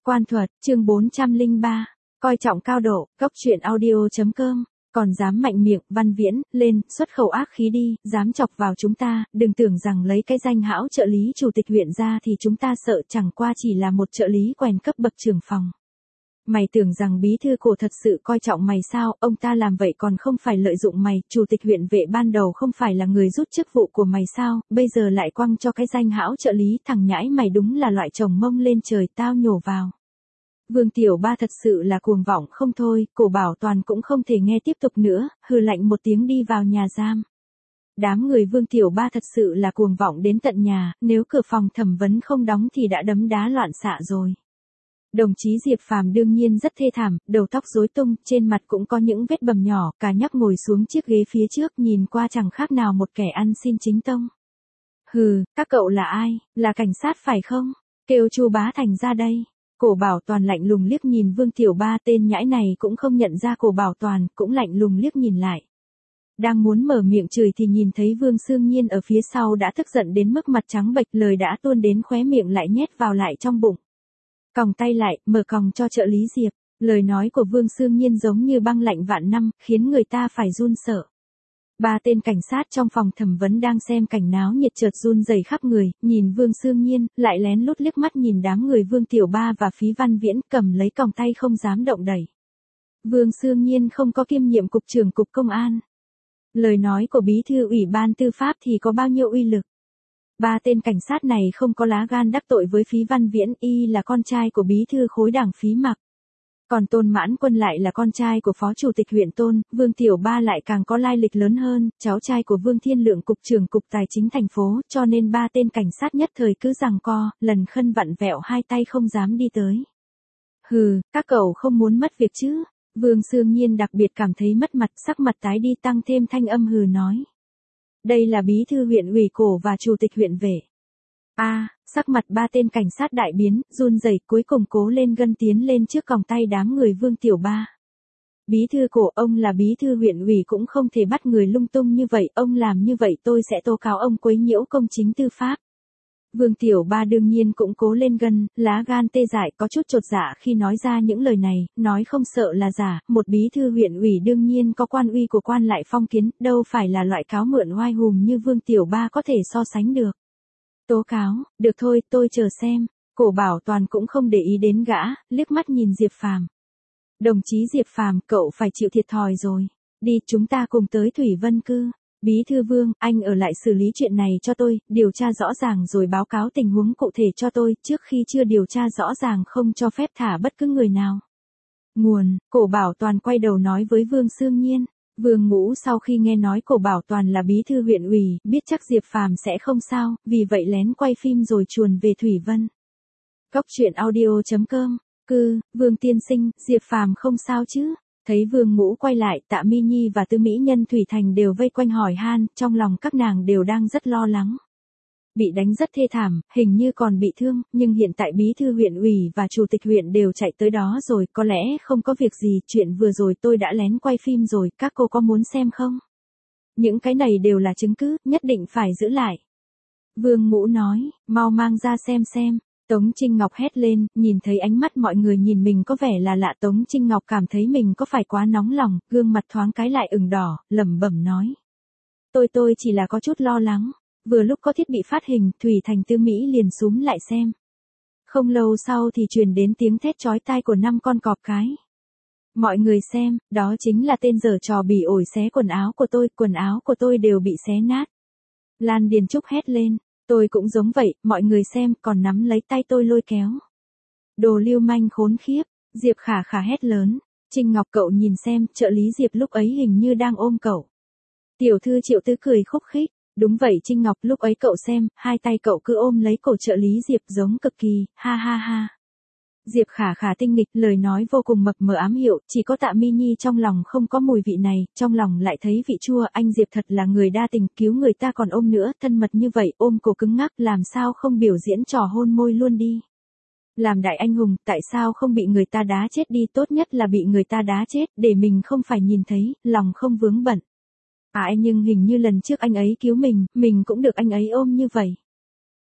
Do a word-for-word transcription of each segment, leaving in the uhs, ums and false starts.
Quan thuật, chương bốn trăm lẻ ba, coi trọng cao độ, góc truyện audio.com, còn dám mạnh miệng, Văn Viễn, lên, xuất khẩu ác khí đi, dám chọc vào chúng ta, đừng tưởng rằng lấy cái danh hão trợ lý chủ tịch huyện ra thì chúng ta sợ, chẳng qua chỉ là một trợ lý quèn cấp bậc trưởng phòng. Mày tưởng rằng bí thư Cổ thật sự coi trọng mày sao, ông ta làm vậy còn không phải lợi dụng mày, chủ tịch huyện vệ ban đầu không phải là người rút chức vụ của mày sao, bây giờ lại quăng cho cái danh hão trợ lý, thằng nhãi mày đúng là loại chồng mông lên trời, tao nhổ vào. Vương Tiểu Ba thật sự là cuồng vọng không thôi, Cổ Bảo Toàn cũng không thể nghe tiếp tục nữa, hừ lạnh một tiếng đi vào nhà giam. Đám người Vương Tiểu Ba thật sự là cuồng vọng đến tận nhà, nếu cửa phòng thẩm vấn không đóng thì đã đấm đá loạn xạ rồi. Đồng chí Diệp Phàm đương nhiên rất thê thảm, đầu tóc rối tung, trên mặt cũng có những vết bầm nhỏ, cả nhắc ngồi xuống chiếc ghế phía trước nhìn qua chẳng khác nào một kẻ ăn xin chính tông. Hừ, các cậu là ai, là cảnh sát phải không? Kêu Chu Bá Thành ra đây. Cổ Bảo Toàn lạnh lùng liếc nhìn Vương Tiểu Ba, tên nhãi này cũng không nhận ra Cổ Bảo Toàn, cũng lạnh lùng liếc nhìn lại. Đang muốn mở miệng chửi thì nhìn thấy Vương Xương Nhiên ở phía sau đã tức giận đến mức mặt trắng bệch, lời đã tuôn đến khóe miệng lại nhét vào lại trong bụng. Còng tay lại, mở còng cho trợ lý Diệp. Lời nói của Vương Xương Nhiên giống như băng lạnh vạn năm, khiến người ta phải run sợ. Ba tên cảnh sát trong phòng thẩm vấn đang xem cảnh náo nhiệt chợt run rẩy khắp người, nhìn Vương Xương Nhiên, lại lén lút liếc mắt nhìn đám người Vương Tiểu Ba và Phí Văn Viễn, cầm lấy còng tay không dám động đẩy. Vương Xương Nhiên không có kiêm nhiệm cục trưởng cục công an. Lời nói của bí thư ủy ban tư pháp thì có bao nhiêu uy lực. Ba tên cảnh sát này không có lá gan đắc tội với Phí Văn Viễn, y là con trai của bí thư khối đảng Phí Mặc. Còn Tôn Mãn Quân lại là con trai của phó chủ tịch huyện Tôn, Vương Tiểu Ba lại càng có lai lịch lớn hơn, cháu trai của Vương Thiên Lượng cục trưởng cục tài chính thành phố, cho nên ba tên cảnh sát nhất thời cứ giằng co, lần khân vặn vẹo hai tay không dám đi tới. Hừ, các cậu không muốn mất việc chứ? Vương Xương Nhiên đặc biệt cảm thấy mất mặt, sắc mặt tái đi, tăng thêm thanh âm hừ nói. Đây là bí thư huyện ủy Cổ và chủ tịch huyện vệ. A, à, sắc mặt ba tên cảnh sát đại biến, run rẩy, cuối cùng cố lên gân tiến lên trước còng tay đám người Vương Tiểu Ba. Bí thư Cổ, ông là bí thư huyện ủy cũng không thể bắt người lung tung như vậy, ông làm như vậy tôi sẽ tố cáo ông quấy nhiễu công chính tư pháp. Vương Tiểu Ba đương nhiên cũng cố lên gân, lá gan tê dại, có chút chột dạ khi nói ra những lời này, nói không sợ là giả, một bí thư huyện ủy đương nhiên có quan uy của quan lại phong kiến, đâu phải là loại cáo mượn oai hùm như Vương Tiểu Ba có thể so sánh được. Tố cáo, được thôi, tôi chờ xem. Cổ Bảo Toàn cũng không để ý đến gã, liếc mắt nhìn Diệp Phàm. Đồng chí Diệp Phàm, cậu phải chịu thiệt thòi rồi. Đi, chúng ta cùng tới Thủy Vân Cư. Bí thư Vương, anh ở lại xử lý chuyện này cho tôi, điều tra rõ ràng rồi báo cáo tình huống cụ thể cho tôi, trước khi chưa điều tra rõ ràng không cho phép thả bất cứ người nào. Nguồn, Cổ Bảo Toàn quay đầu nói với Vương Xương Nhiên. Vương Ngũ sau khi nghe nói Cổ Bảo Toàn là bí thư huyện ủy, biết chắc Diệp Phàm sẽ không sao, vì vậy lén quay phim rồi chuồn về Thủy Vân. Góc truyện audio.com, cư, Vương tiên sinh, Diệp Phàm không sao chứ? Thấy Vương Ngũ quay lại, Tạ Mi Nhi và Tư Mỹ Nhân Thủy Thành đều vây quanh hỏi han, trong lòng các nàng đều đang rất lo lắng. Bị đánh rất thê thảm, hình như còn bị thương, nhưng hiện tại bí thư huyện ủy và chủ tịch huyện đều chạy tới đó rồi, có lẽ không có việc gì, chuyện vừa rồi tôi đã lén quay phim rồi, các cô có muốn xem không? Những cái này đều là chứng cứ, nhất định phải giữ lại. Vương Ngũ nói, mau mang ra xem xem. Tống Trinh Ngọc hét lên, nhìn thấy ánh mắt mọi người nhìn mình có vẻ là lạ, Tống Trinh Ngọc cảm thấy mình có phải quá nóng lòng, gương mặt thoáng cái lại ửng đỏ, lẩm bẩm nói. Tôi tôi chỉ là có chút lo lắng. Vừa lúc có thiết bị phát hình, Thủy Thành Tư Mỹ liền xúm lại xem. Không lâu sau thì truyền đến tiếng thét chói tai của năm con cọp cái. Mọi người xem, đó chính là tên giở trò bỉ ổi xé quần áo của tôi, quần áo của tôi đều bị xé nát. Lan Điền Trúc hét lên, tôi cũng giống vậy, mọi người xem, còn nắm lấy tay tôi lôi kéo. Đồ lưu manh khốn khiếp, Diệp Khả Khả hét lớn, Trinh Ngọc cậu nhìn xem, trợ lý Diệp lúc ấy hình như đang ôm cậu. Tiểu thư Triệu Tứ cười khúc khích. Đúng vậy Trinh Ngọc, lúc ấy cậu xem, hai tay cậu cứ ôm lấy cổ trợ lý Diệp giống cực kỳ, ha ha ha. Diệp Khả Khả tinh nghịch, lời nói vô cùng mập mờ ám hiệu, chỉ có Tạ Mi Nhi trong lòng không có mùi vị này, trong lòng lại thấy vị chua, anh Diệp thật là người đa tình, cứu người ta còn ôm nữa, thân mật như vậy, ôm cổ cứng ngắc, làm sao không biểu diễn trò hôn môi luôn đi. Làm đại anh hùng, tại sao không bị người ta đá chết đi, tốt nhất là bị người ta đá chết, để mình không phải nhìn thấy, lòng không vướng bận. À nhưng hình như lần trước anh ấy cứu mình, mình cũng được anh ấy ôm như vậy.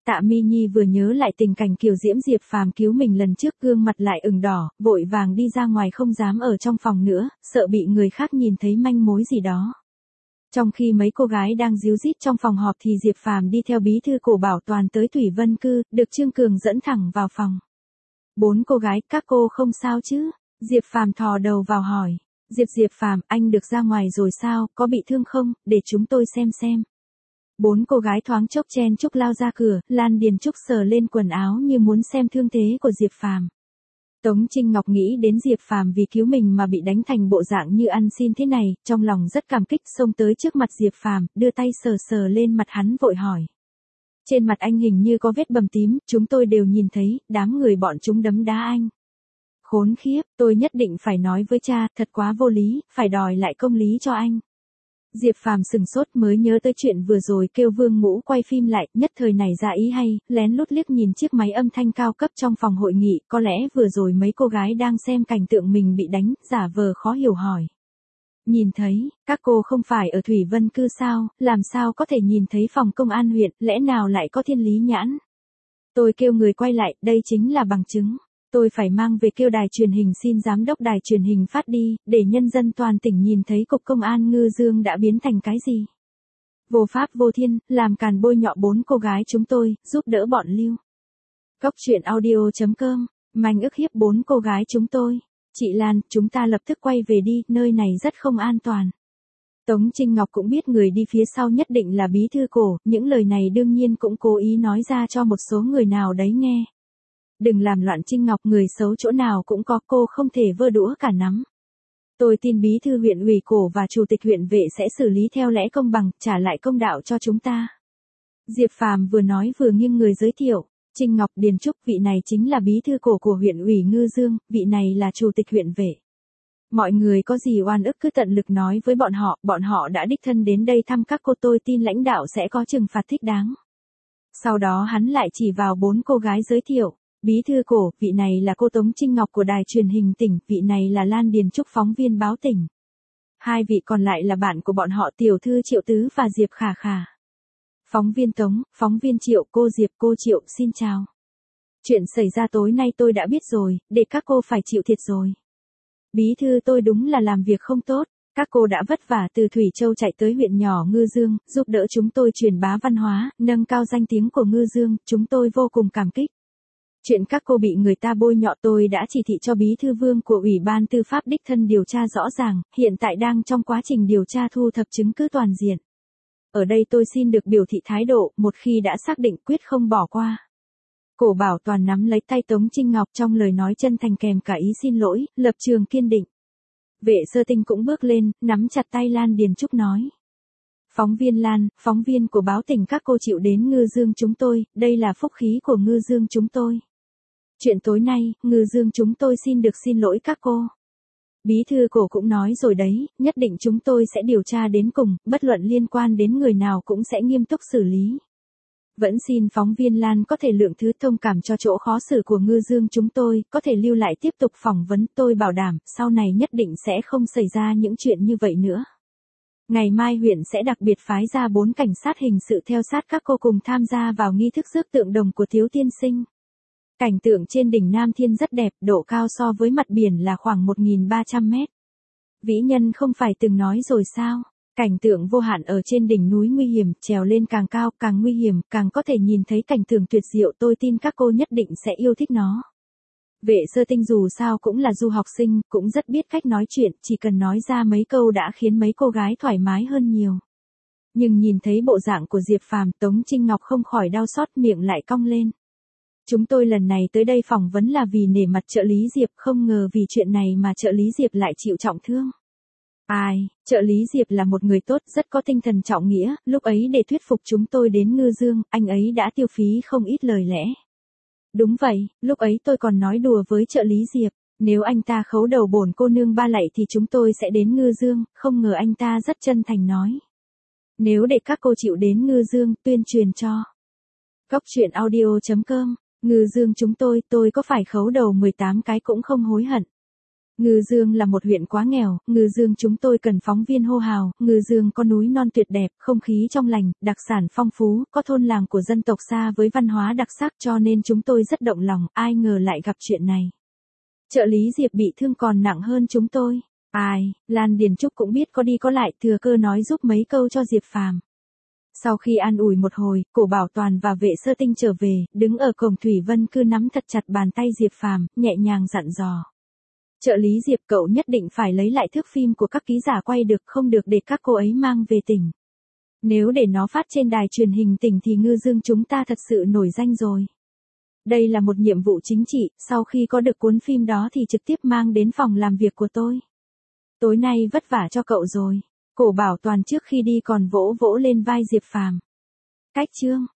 Tạ Mi Nhi vừa nhớ lại tình cảnh Kiều Diễm Diệp Phàm cứu mình lần trước, gương mặt lại ửng đỏ, vội vàng đi ra ngoài không dám ở trong phòng nữa, sợ bị người khác nhìn thấy manh mối gì đó. Trong khi mấy cô gái đang díu dít trong phòng họp thì Diệp Phàm đi theo bí thư Cổ Bảo Toàn tới Thủy Vân Cư, được Trương Cường dẫn thẳng vào phòng. Bốn cô gái, các cô không sao chứ? Diệp Phàm thò đầu vào hỏi. Diệp Diệp Phàm, anh được ra ngoài rồi sao, có bị thương không, để chúng tôi xem xem. Bốn cô gái thoáng chốc chen chúc lao ra cửa, Lan Điền Trúc sờ lên quần áo như muốn xem thương thế của Diệp Phàm. Tống Trinh Ngọc nghĩ đến Diệp Phàm vì cứu mình mà bị đánh thành bộ dạng như ăn xin thế này, trong lòng rất cảm kích, xông tới trước mặt Diệp Phàm, đưa tay sờ sờ lên mặt hắn vội hỏi. Trên mặt anh hình như có vết bầm tím, chúng tôi đều nhìn thấy, đám người bọn chúng đấm đá anh. Khốn khiếp, tôi nhất định phải nói với cha, thật quá vô lý, phải đòi lại công lý cho anh. Diệp Phàm sừng sốt mới nhớ tới chuyện vừa rồi, kêu Vương Ngũ quay phim lại, nhất thời nảy ra ý hay, lén lút liếc nhìn chiếc máy âm thanh cao cấp trong phòng hội nghị, có lẽ vừa rồi mấy cô gái đang xem cảnh tượng mình bị đánh, giả vờ khó hiểu hỏi. Nhìn thấy, các cô không phải ở Thủy Vân Cư sao, làm sao có thể nhìn thấy phòng công an huyện, lẽ nào lại có thiên lý nhãn? Tôi kêu người quay lại, đây chính là bằng chứng. Tôi phải mang về kêu đài truyền hình xin giám đốc đài truyền hình phát đi, để nhân dân toàn tỉnh nhìn thấy cục công an Ngư Dương đã biến thành cái gì. Vô pháp vô thiên, làm càn bôi nhọ bốn cô gái chúng tôi, giúp đỡ bọn Lưu. Cốc truyện audio chấm com, manh ức hiếp bốn cô gái chúng tôi. Chị Lan, chúng ta lập tức quay về đi, nơi này rất không an toàn. Tống Trinh Ngọc cũng biết người đi phía sau nhất định là bí thư Cổ, những lời này đương nhiên cũng cố ý nói ra cho một số người nào đấy nghe. Đừng làm loạn Trinh Ngọc, người xấu chỗ nào cũng có, cô không thể vơ đũa cả nắm. Tôi tin bí thư huyện ủy Cổ và chủ tịch huyện Vệ sẽ xử lý theo lẽ công bằng, trả lại công đạo cho chúng ta. Diệp Phàm vừa nói vừa nghiêng người giới thiệu, Trinh Ngọc, Điền Trúc, vị này chính là bí thư Cổ của huyện ủy Ngư Dương, vị này là chủ tịch huyện Vệ. Mọi người có gì oan ức cứ tận lực nói với bọn họ, bọn họ đã đích thân đến đây thăm các cô, tôi tin lãnh đạo sẽ có trừng phạt thích đáng. Sau đó hắn lại chỉ vào bốn cô gái giới thiệu. Bí thư Cổ, vị này là cô Tống Trinh Ngọc của đài truyền hình tỉnh, vị này là Lan Điền Trúc phóng viên báo tỉnh. Hai vị còn lại là bạn của bọn họ, tiểu thư Triệu Tứ và Diệp Khả Khả. Phóng viên Tống, phóng viên Triệu, cô Diệp, cô Triệu, xin chào. Chuyện xảy ra tối nay tôi đã biết rồi, để các cô phải chịu thiệt rồi. Bí thư, tôi đúng là làm việc không tốt, các cô đã vất vả từ Thủy Châu chạy tới huyện nhỏ Ngư Dương, giúp đỡ chúng tôi truyền bá văn hóa, nâng cao danh tiếng của Ngư Dương, chúng tôi vô cùng cảm kích. Chuyện các cô bị người ta bôi nhọ tôi đã chỉ thị cho bí thư Vương của Ủy ban Tư pháp đích thân điều tra rõ ràng, hiện tại đang trong quá trình điều tra thu thập chứng cứ toàn diện. Ở đây tôi xin được biểu thị thái độ, một khi đã xác định quyết không bỏ qua. Cổ Bảo Toàn nắm lấy tay Tống Trinh Ngọc, trong lời nói chân thành kèm cả ý xin lỗi, lập trường kiên định. Vệ Sơ Tinh cũng bước lên, nắm chặt tay Lan Điền Trúc nói. Phóng viên Lan, phóng viên của báo tỉnh, các cô chịu đến Ngư Dương chúng tôi, đây là phúc khí của Ngư Dương chúng tôi. Chuyện tối nay, Ngư Dương chúng tôi xin được xin lỗi các cô. Bí thư Cổ cũng nói rồi đấy, nhất định chúng tôi sẽ điều tra đến cùng, bất luận liên quan đến người nào cũng sẽ nghiêm túc xử lý. Vẫn xin phóng viên Lan có thể lượng thứ thông cảm cho chỗ khó xử của Ngư Dương chúng tôi, có thể lưu lại tiếp tục phỏng vấn, tôi bảo đảm, sau này nhất định sẽ không xảy ra những chuyện như vậy nữa. Ngày mai huyện sẽ đặc biệt phái ra bốn cảnh sát hình sự theo sát các cô cùng tham gia vào nghi thức rước tượng đồng của Thiếu Tiên Sinh. Cảnh tượng trên đỉnh Nam Thiên rất đẹp, độ cao so với mặt biển là khoảng một nghìn ba trăm mét. Vĩ Nhân không phải từng nói rồi sao? Cảnh tượng vô hạn ở trên đỉnh núi nguy hiểm, trèo lên càng cao, càng nguy hiểm, càng có thể nhìn thấy cảnh tượng tuyệt diệu, tôi tin các cô nhất định sẽ yêu thích nó. Vệ Sơ Tinh dù sao cũng là du học sinh, cũng rất biết cách nói chuyện, chỉ cần nói ra mấy câu đã khiến mấy cô gái thoải mái hơn nhiều. Nhưng nhìn thấy bộ dạng của Diệp Phàm, Tống Trinh Ngọc không khỏi đau xót, miệng lại cong lên. Chúng tôi lần này tới đây phỏng vấn là vì nể mặt trợ lý Diệp, không ngờ vì chuyện này mà trợ lý Diệp lại chịu trọng thương. Ai, trợ lý Diệp là một người tốt, rất có tinh thần trọng nghĩa, lúc ấy để thuyết phục chúng tôi đến Ngư Dương, anh ấy đã tiêu phí không ít lời lẽ. Đúng vậy, lúc ấy tôi còn nói đùa với trợ lý Diệp, nếu anh ta khấu đầu bổn cô nương ba lạy thì chúng tôi sẽ đến Ngư Dương, không ngờ anh ta rất chân thành nói. Nếu để các cô chịu đến Ngư Dương, tuyên truyền cho. Cốc truyện audio chấm com, Ngư Dương chúng tôi, tôi có phải khấu đầu mười tám cái cũng không hối hận. Ngư Dương là một huyện quá nghèo, Ngư Dương chúng tôi cần phóng viên hô hào, Ngư Dương có núi non tuyệt đẹp, không khí trong lành, đặc sản phong phú, có thôn làng của dân tộc xa với văn hóa đặc sắc cho nên chúng tôi rất động lòng, ai ngờ lại gặp chuyện này. Trợ lý Diệp bị thương còn nặng hơn chúng tôi. Ai, Lan Điền Trúc cũng biết có đi có lại, thừa cơ nói giúp mấy câu cho Diệp Phàm. Sau khi an ủi một hồi, Cổ Bảo Toàn và Vệ Sơ Tinh trở về, đứng ở cổng Thủy Vân cứ nắm thật chặt bàn tay Diệp Phàm, nhẹ nhàng dặn dò. Trợ lý Diệp, cậu nhất định phải lấy lại thước phim của các ký giả quay được, không được để các cô ấy mang về tỉnh. Nếu để nó phát trên đài truyền hình tỉnh thì Ngư Dương chúng ta thật sự nổi danh rồi. Đây là một nhiệm vụ chính trị, sau khi có được cuốn phim đó thì trực tiếp mang đến phòng làm việc của tôi. Tối nay vất vả cho cậu rồi. Cổ Bảo Toàn trước khi đi còn vỗ vỗ lên vai Diệp Phàm. Cách chương